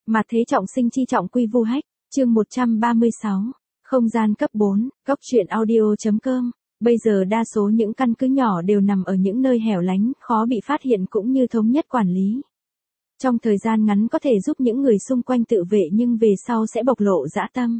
Mà thế trọng sinh chi trọng quy vu hách, chương 136, không gian cấp 4, góc truyện audio.com. Bây giờ đa số những căn cứ nhỏ đều nằm ở những nơi hẻo lánh, khó bị phát hiện cũng như thống nhất quản lý. Trong thời gian ngắn có thể giúp những người xung quanh tự vệ nhưng về sau sẽ bộc lộ dã tâm.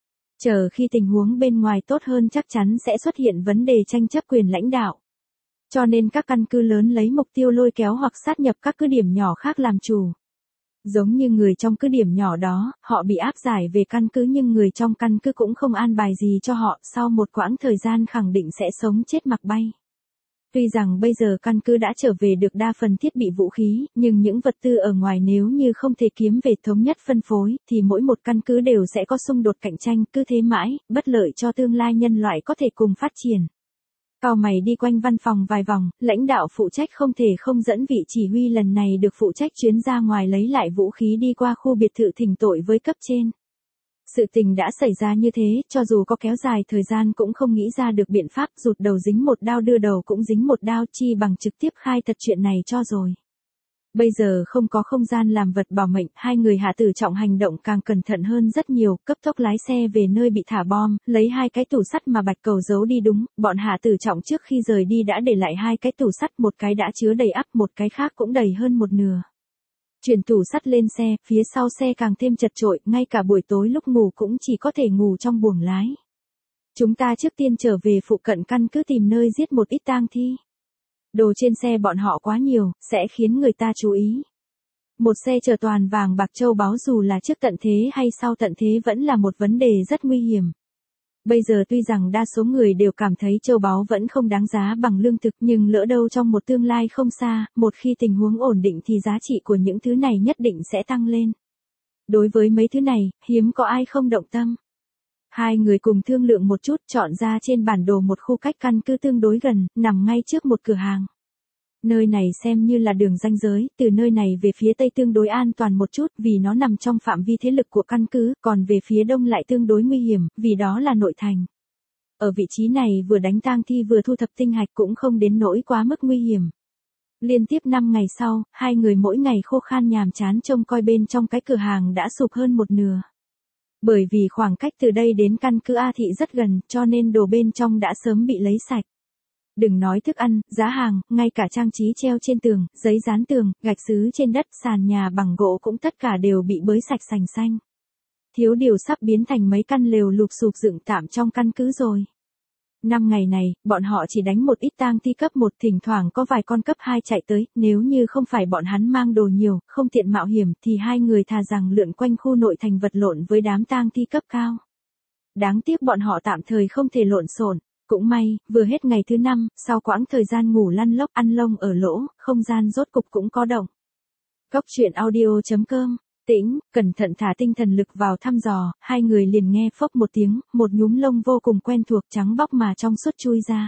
Chờ khi tình huống bên ngoài tốt hơn chắc chắn sẽ xuất hiện vấn đề tranh chấp quyền lãnh đạo. Cho nên các căn cứ lớn lấy mục tiêu lôi kéo hoặc sát nhập các cứ điểm nhỏ khác làm chủ. Giống như người trong cứ điểm nhỏ đó, họ bị áp giải về căn cứ nhưng người trong căn cứ cũng không an bài gì cho họ, sau một quãng thời gian khẳng định sẽ sống chết mặc bay. Tuy rằng bây giờ căn cứ đã trở về được đa phần thiết bị vũ khí, nhưng những vật tư ở ngoài nếu như không thể kiếm về thống nhất phân phối, thì mỗi một căn cứ đều sẽ có xung đột cạnh tranh, cứ thế mãi, bất lợi cho tương lai nhân loại có thể cùng phát triển. Cau mày đi quanh văn phòng vài vòng, lãnh đạo phụ trách không thể không dẫn vị chỉ huy lần này được phụ trách chuyến ra ngoài lấy lại vũ khí đi qua khu biệt thự thỉnh tội với cấp trên. Sự tình đã xảy ra như thế, cho dù có kéo dài thời gian cũng không nghĩ ra được biện pháp, rụt đầu dính một đao đưa đầu cũng dính một đao, chi bằng trực tiếp khai thật chuyện này cho rồi. Bây giờ không có không gian làm vật bảo mệnh, hai người Hạ Tử Trọng hành động càng cẩn thận hơn rất nhiều, cấp tốc lái xe về nơi bị thả bom, lấy hai cái tủ sắt mà Bạch Cầu giấu đi đúng, bọn Hạ Tử Trọng trước khi rời đi đã để lại hai cái tủ sắt, một cái đã chứa đầy ắp, một cái khác cũng đầy hơn một nửa. Chuyển tủ sắt lên xe, phía sau xe càng thêm chật chội, ngay cả buổi tối lúc ngủ cũng chỉ có thể ngủ trong buồng lái. Chúng ta trước tiên trở về phụ cận căn cứ tìm nơi giết một ít tang thi. Đồ trên xe bọn họ quá nhiều, sẽ khiến người ta chú ý. Một xe chở toàn vàng bạc châu báu dù là trước tận thế hay sau tận thế vẫn là một vấn đề rất nguy hiểm. Bây giờ tuy rằng đa số người đều cảm thấy châu báu vẫn không đáng giá bằng lương thực nhưng lỡ đâu trong một tương lai không xa, một khi tình huống ổn định thì giá trị của những thứ này nhất định sẽ tăng lên. Đối với mấy thứ này, hiếm có ai không động tâm. Hai người cùng thương lượng một chút, chọn ra trên bản đồ một khu cách căn cứ tương đối gần, nằm ngay trước một cửa hàng. Nơi này xem như là đường ranh giới, từ nơi này về phía tây tương đối an toàn một chút vì nó nằm trong phạm vi thế lực của căn cứ, còn về phía đông lại tương đối nguy hiểm, vì đó là nội thành. Ở vị trí này vừa đánh tang thi vừa thu thập tinh hạch cũng không đến nỗi quá mức nguy hiểm. Liên tiếp 5 ngày sau, hai người mỗi ngày khô khan nhàm chán trông coi bên trong cái cửa hàng đã sụp hơn một nửa. Bởi vì khoảng cách từ đây đến căn cứ A Thị rất gần, cho nên đồ bên trong đã sớm bị lấy sạch. Đừng nói thức ăn, giá hàng, ngay cả trang trí treo trên tường, giấy dán tường, gạch sứ trên đất, sàn nhà bằng gỗ cũng tất cả đều bị bới sạch sành xanh. Thiếu điều sắp biến thành mấy căn lều lụp xụp dựng tạm trong căn cứ rồi. 5 ngày này, bọn họ chỉ đánh một ít tang thi cấp 1, thỉnh thoảng có vài con cấp 2 chạy tới, nếu như không phải bọn hắn mang đồ nhiều, không tiện mạo hiểm thì hai người thà rằng lượn quanh khu nội thành vật lộn với đám tang thi cấp cao. Đáng tiếc bọn họ tạm thời không thể lộn xộn. Cũng may, vừa hết ngày thứ 5, sau quãng thời gian ngủ lăn lóc ăn lông ở lỗ, không gian rốt cục cũng có động. Góc truyện audio.com. Tĩnh, cẩn thận thả tinh thần lực vào thăm dò, hai người liền nghe phốc một tiếng, một nhúm lông vô cùng quen thuộc trắng bóc mà trong suốt chui ra.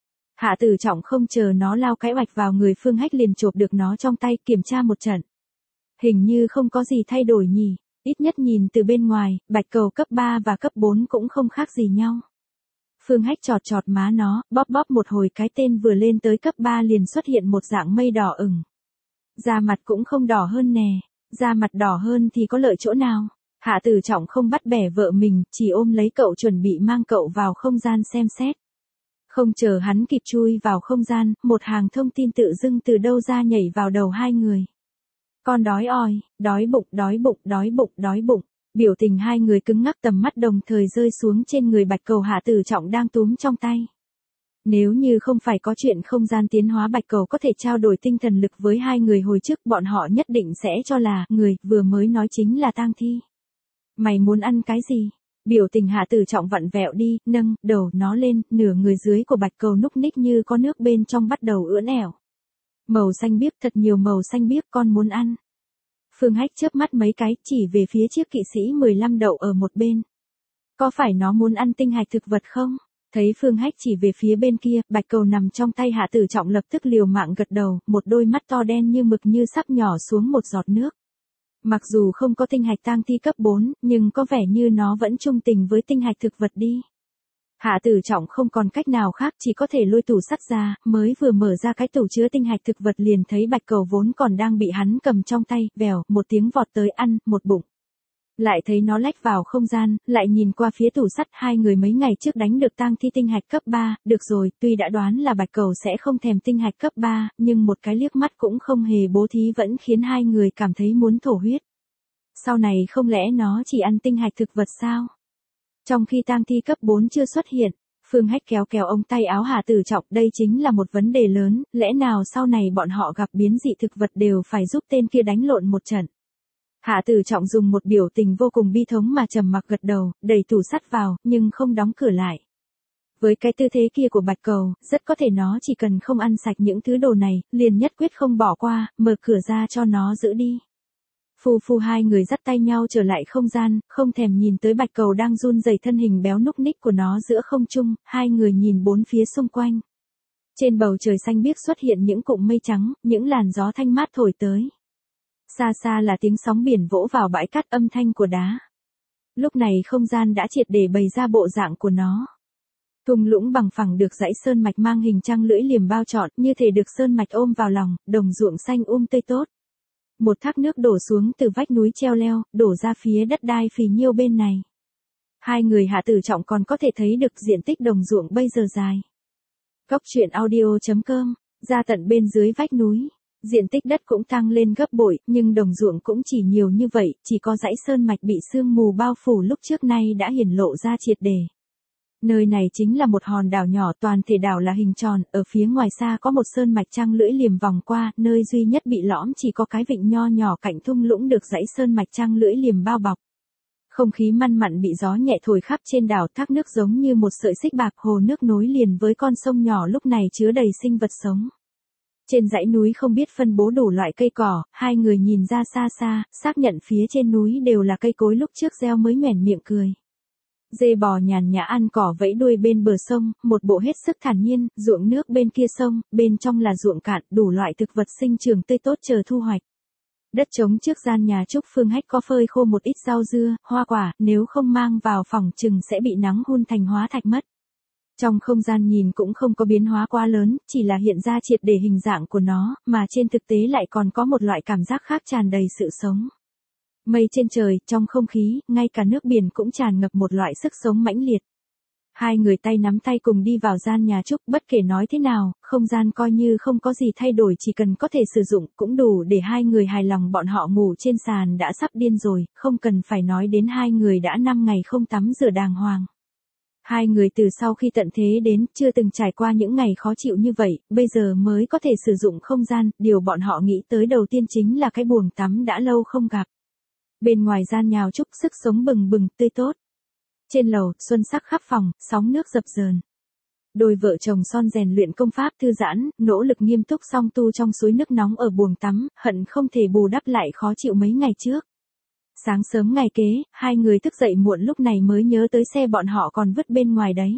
Hạ Tử Trọng không chờ nó lao cái oạch vào người Phương Hách liền chộp được nó trong tay kiểm tra một trận. Hình như không có gì thay đổi nhỉ, ít nhất nhìn từ bên ngoài, Bạch Cầu cấp 3 và cấp 4 cũng không khác gì nhau. Phương Hách chọt chọt má nó, bóp bóp một hồi cái tên vừa lên tới cấp 3 liền xuất hiện một dạng mây đỏ ửng. Da mặt cũng không đỏ hơn nè, da mặt đỏ hơn thì có lợi chỗ nào? Hạ Tử Trọng không bắt bẻ vợ mình, chỉ ôm lấy cậu chuẩn bị mang cậu vào không gian xem xét. Không chờ hắn kịp chui vào không gian, một hàng thông tin tự dưng từ đâu ra nhảy vào đầu hai người. Con đói oi, đói bụng, đói bụng, đói bụng, đói bụng. Biểu tình hai người cứng ngắc tầm mắt đồng thời rơi xuống trên người Bạch Cầu Hạ Tử Trọng đang túm trong tay. Nếu như không phải có chuyện không gian tiến hóa Bạch Cầu có thể trao đổi tinh thần lực với hai người hồi trước bọn họ nhất định sẽ cho là người vừa mới nói chính là tang thi. Mày muốn ăn cái gì? Biểu tình Hạ Tử Trọng vặn vẹo đi, nâng đầu nó lên, nửa người dưới của Bạch Cầu núc ních như có nước bên trong bắt đầu ưỡn ẻo. Màu xanh biếc, thật nhiều màu xanh biếc, con muốn ăn. Phương Hách chớp mắt mấy cái, chỉ về phía chiếc kỵ sĩ 15 đậu ở một bên. Có phải nó muốn ăn tinh hạch thực vật không? Thấy Phương Hách chỉ về phía bên kia, Bạch Cầu nằm trong tay Hạ Tử Trọng lập tức liều mạng gật đầu, một đôi mắt to đen như mực như sắp nhỏ xuống một giọt nước. Mặc dù không có tinh hạch tang thi cấp 4, nhưng có vẻ như nó vẫn trung tình với tinh hạch thực vật đi. Hạ Tử Trọng không còn cách nào khác, chỉ có thể lôi tủ sắt ra, mới vừa mở ra cái tủ chứa tinh hạch thực vật liền thấy bạch cầu vốn còn đang bị hắn cầm trong tay, vèo, một tiếng vọt tới ăn, một bụng. Lại thấy nó lách vào không gian, lại nhìn qua phía tủ sắt, hai người mấy ngày trước đánh được tang thi tinh hạch cấp 3, được rồi, tuy đã đoán là bạch cầu sẽ không thèm tinh hạch cấp 3, nhưng một cái liếc mắt cũng không hề bố thí vẫn khiến hai người cảm thấy muốn thổ huyết. Sau này không lẽ nó chỉ ăn tinh hạch thực vật sao? Trong khi tang thi cấp 4 chưa xuất hiện, Phương Hách kéo kéo ống tay áo Hạ Tử Trọng, đây chính là một vấn đề lớn, lẽ nào sau này bọn họ gặp biến dị thực vật đều phải giúp tên kia đánh lộn một trận. Hạ Tử Trọng dùng một biểu tình vô cùng bi thống mà trầm mặc gật đầu, đẩy tủ sắt vào, nhưng không đóng cửa lại. Với cái tư thế kia của bạch cầu, rất có thể nó chỉ cần không ăn sạch những thứ đồ này, liền nhất quyết không bỏ qua, mở cửa ra cho nó giữ đi. Phu hai người dắt tay nhau trở lại không gian, không thèm nhìn tới bạch cầu đang run rẩy thân hình béo núc ních của nó giữa không trung, hai người nhìn bốn phía xung quanh. Trên bầu trời xanh biếc xuất hiện những cụm mây trắng, những làn gió thanh mát thổi tới. Xa xa là tiếng sóng biển vỗ vào bãi cát, âm thanh của đá. Lúc này không gian đã triệt để bày ra bộ dạng của nó. Thung lũng bằng phẳng được dãy sơn mạch mang hình trăng lưỡi liềm bao trọn, như thể được sơn mạch ôm vào lòng, đồng ruộng xanh tươi tốt. Một thác nước đổ xuống từ vách núi treo leo, đổ ra phía đất đai phì nhiêu bên này. Hai người Hạ Tử Trọng còn có thể thấy được diện tích đồng ruộng bây giờ dài. Cốc truyện audio.com, ra tận bên dưới vách núi. Diện tích đất cũng tăng lên gấp bội, nhưng đồng ruộng cũng chỉ nhiều như vậy, chỉ có dãy sơn mạch bị sương mù bao phủ lúc trước nay đã hiển lộ ra triệt để. Nơi này chính là một hòn đảo nhỏ, toàn thể đảo là hình tròn, ở phía ngoài xa có một sơn mạch trăng lưỡi liềm vòng qua, nơi duy nhất bị lõm chỉ có cái vịnh nho nhỏ cạnh thung lũng được dãy sơn mạch trăng lưỡi liềm bao bọc. Không khí măn mặn bị gió nhẹ thổi khắp trên đảo, thác nước giống như một sợi xích bạc, hồ nước nối liền với con sông nhỏ lúc này chứa đầy sinh vật sống. Trên dãy núi không biết phân bố đủ loại cây cỏ, hai người nhìn ra xa xa, xác nhận phía trên núi đều là cây cối lúc trước gieo mới nhoẻn miệng cười. Dê bò nhàn nhã ăn cỏ vẫy đuôi bên bờ sông, một bộ hết sức thản nhiên, ruộng nước bên kia sông, bên trong là ruộng cạn, đủ loại thực vật sinh trưởng tươi tốt chờ thu hoạch. Đất trống trước gian nhà Trúc Phương Hách có phơi khô một ít rau dưa, hoa quả, nếu không mang vào phòng chừng sẽ bị nắng hun thành hóa thạch mất. Trong không gian nhìn cũng không có biến hóa quá lớn, chỉ là hiện ra triệt để hình dạng của nó, mà trên thực tế lại còn có một loại cảm giác khác tràn đầy sự sống. Mây trên trời, trong không khí, ngay cả nước biển cũng tràn ngập một loại sức sống mãnh liệt. Hai người tay nắm tay cùng đi vào gian nhà Trúc, bất kể nói thế nào, không gian coi như không có gì thay đổi, chỉ cần có thể sử dụng cũng đủ để hai người hài lòng. Bọn họ ngủ trên sàn đã sắp điên rồi, không cần phải nói đến hai người đã 5 ngày không tắm rửa đàng hoàng. Hai người từ sau khi tận thế đến, chưa từng trải qua những ngày khó chịu như vậy, bây giờ mới có thể sử dụng không gian, điều bọn họ nghĩ tới đầu tiên chính là cái buồng tắm đã lâu không gặp. Bên ngoài gian nhà Trúc sức sống bừng bừng, tươi tốt. Trên lầu, xuân sắc khắp phòng, sóng nước dập dờn. Đôi vợ chồng son rèn luyện công pháp thư giãn, nỗ lực nghiêm túc song tu trong suối nước nóng ở buồng tắm, hận không thể bù đắp lại khó chịu mấy ngày trước. Sáng sớm ngày kế, hai người thức dậy muộn lúc này mới nhớ tới xe bọn họ còn vứt bên ngoài đấy.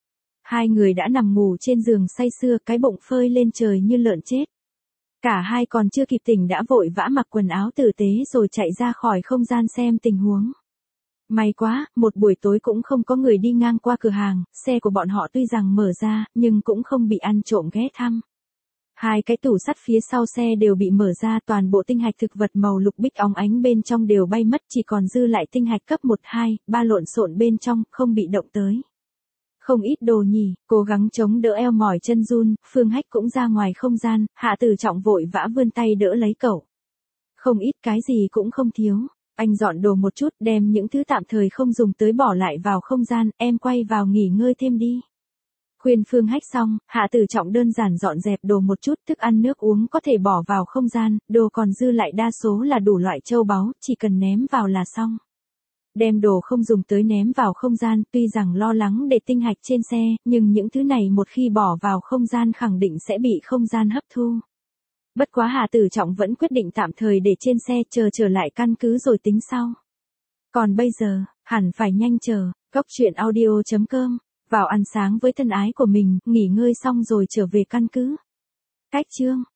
Hai người đã nằm ngủ trên giường say sưa, cái bụng phơi lên trời như lợn chết. Cả hai còn chưa kịp tỉnh đã vội vã mặc quần áo tử tế rồi chạy ra khỏi không gian xem tình huống. May quá, một buổi tối cũng không có người đi ngang qua cửa hàng, xe của bọn họ tuy rằng mở ra, nhưng cũng không bị ăn trộm ghé thăm. Hai cái tủ sắt phía sau xe đều bị mở ra, toàn bộ tinh hạch thực vật màu lục bích óng ánh bên trong đều bay mất, chỉ còn dư lại tinh hạch cấp 1, 2, 3 lộn xộn bên trong, không bị động tới. Không ít đồ nhỉ, cố gắng chống đỡ eo mỏi chân run, Phương Hách cũng ra ngoài không gian, Hạ Tử Trọng vội vã vươn tay đỡ lấy cậu. Không ít, cái gì cũng không thiếu. Anh dọn đồ một chút, đem những thứ tạm thời không dùng tới bỏ lại vào không gian, em quay vào nghỉ ngơi thêm đi. Khuyên Phương Hách xong, Hạ Tử Trọng đơn giản dọn dẹp đồ một chút, thức ăn nước uống có thể bỏ vào không gian, đồ còn dư lại đa số là đủ loại châu báu, chỉ cần ném vào là xong. Đem đồ không dùng tới ném vào không gian, tuy rằng lo lắng để tinh hạch trên xe, nhưng những thứ này một khi bỏ vào không gian khẳng định sẽ bị không gian hấp thu. Bất quá Hạ Tử Trọng vẫn quyết định tạm thời để trên xe, chờ trở lại căn cứ rồi tính sau. Còn bây giờ, hẳn phải nhanh chờ, cốc truyện audio.com, vào ăn sáng với thân ái của mình, nghỉ ngơi xong rồi trở về căn cứ. Cách chương